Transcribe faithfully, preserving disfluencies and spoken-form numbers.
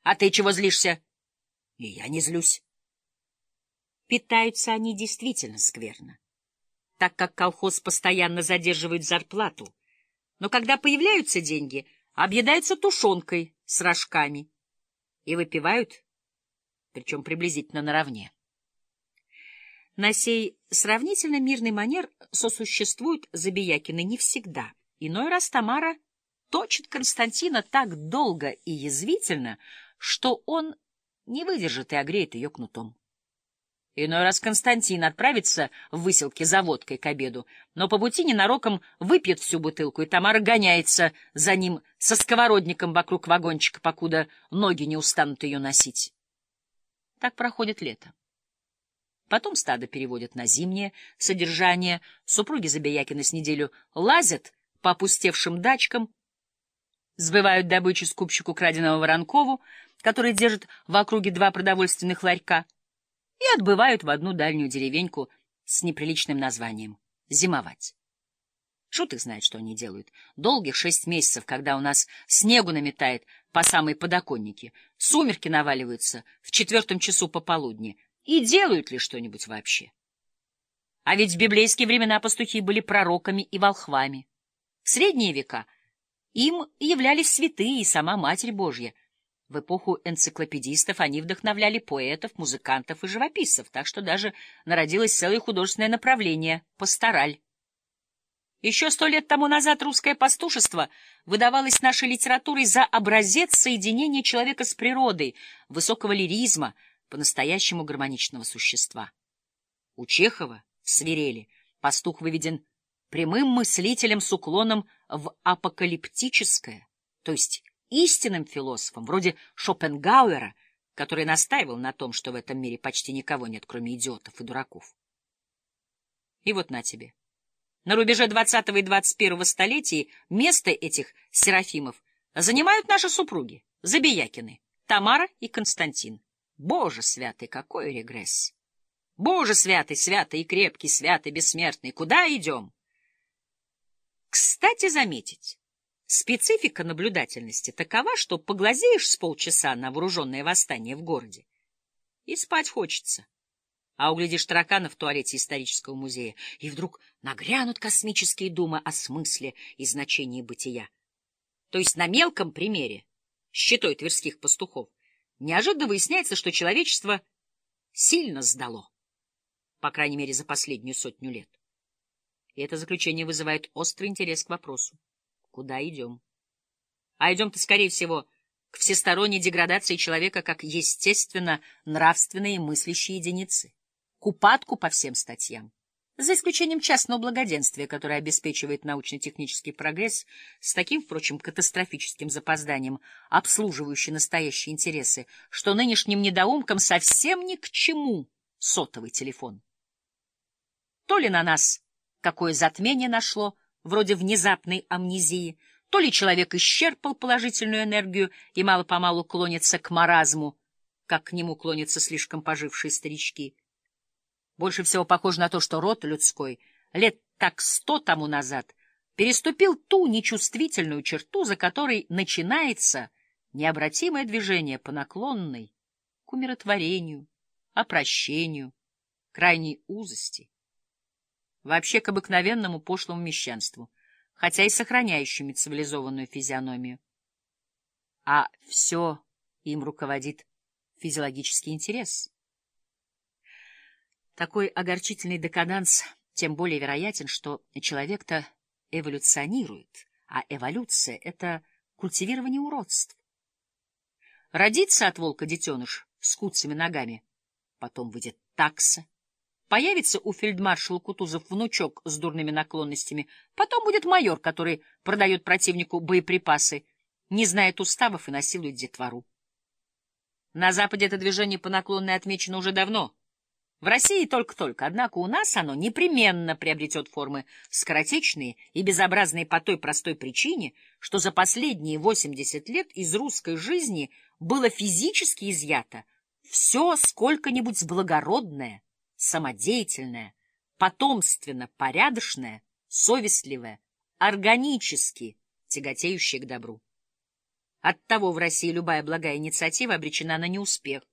А ты чего злишься? И я не злюсь. Питаются они действительно скверно, так как колхоз постоянно задерживает зарплату. Но когда появляются деньги, объедаются тушенкой с рожками и выпивают, причем приблизительно наравне. На сей сравнительно мирный манер сосуществуют Забиякины не всегда. Иной раз Тамара точит Константина так долго и язвительно, что он не выдержит и огреет ее кнутом. Иной раз Константин отправится в выселке за водкой к обеду, но по пути ненароком выпьет всю бутылку, и Тамара гоняется за ним со сковородником вокруг вагончика, покуда ноги не устанут ее носить. Так проходит лето. Потом стадо переводят на зимнее содержание, супруги Забиякины с неделю лазят по опустевшим дачкам, сбывают добычу скупщику краденого Воронкову, который держит в округе два продовольственных ларька, и отбывают в одну дальнюю деревеньку с неприличным названием — зимовать. Шут их знает, что они делают. Долгих шесть месяцев, когда у нас снегу наметает по самые подоконники, сумерки наваливаются в четвертом часу пополудни, и делают ли что-нибудь вообще? А ведь в библейские времена пастухи были пророками и волхвами. В средние века им являлись святые и сама Матерь Божья. В эпоху энциклопедистов они вдохновляли поэтов, музыкантов и живописцев, так что даже народилось целое художественное направление — пастораль. Еще сто лет тому назад русское пастушество выдавалось нашей литературой за образец соединения человека с природой, высокого лиризма, по-настоящему гармоничного существа. У Чехова в «Свирели» пастух выведен прямым мыслителем с уклоном в апокалиптическое, то есть истинным философом, вроде Шопенгауэра, который настаивал на том, что в этом мире почти никого нет, кроме идиотов и дураков. И вот на тебе. На рубеже двадцатого и двадцать первого столетий место этих серафимов занимают наши супруги, Забиякины, Тамара и Константин. Боже святый, какой регресс! Боже святый, святый и крепкий, святый, бессмертный, куда идем? Кстати заметить, специфика наблюдательности такова, что поглазеешь с полчаса на вооруженное восстание в городе, и спать хочется. А углядишь таракана в туалете исторического музея, и вдруг нагрянут космические думы о смысле и значении бытия. То есть на мелком примере, с щитой тверских пастухов, неожиданно выясняется, что человечество сильно сдало, по крайней мере, за последнюю сотню лет. И это заключение вызывает острый интерес к вопросу: куда идем? А идем-то, скорее всего, к всесторонней деградации человека как естественно-нравственной и мыслящей единицы, к упадку по всем статьям, за исключением частного благоденствия, которое обеспечивает научно-технический прогресс с таким, впрочем, катастрофическим запозданием, обслуживающий настоящие интересы, что нынешним недоумкам совсем ни к чему сотовый телефон. То ли на нас какое затмение нашло, вроде внезапной амнезии, то ли человек исчерпал положительную энергию и мало-помалу клонится к маразму, как к нему клонятся слишком пожившие старички. Больше всего похоже на то, что род людской лет так сто тому назад переступил ту нечувствительную черту, за которой начинается необратимое движение по наклонной к умиротворению, опрощению, крайней узости, вообще к обыкновенному пошлому мещанству, хотя и сохраняющими цивилизованную физиономию. А все им руководит физиологический интерес. Такой огорчительный декаданс тем более вероятен, что человек-то эволюционирует, а эволюция — это культивирование уродств. Родится от волка детеныш с куцами ногами, потом выйдет такса, появится у фельдмаршала Кутузов внучок с дурными наклонностями, потом будет майор, который продает противнику боеприпасы, не знает уставов и насилует детвору. На Западе это движение по наклонной отмечено уже давно. В России только-только, однако у нас оно непременно приобретет формы скоротечные и безобразные по той простой причине, что за последние восемьдесят лет из русской жизни было физически изъято все сколько-нибудь благородное, самодеятельное, потомственно-порядочное, совестливое, органически тяготеющее к добру. Оттого в России любая благая инициатива обречена на неуспех.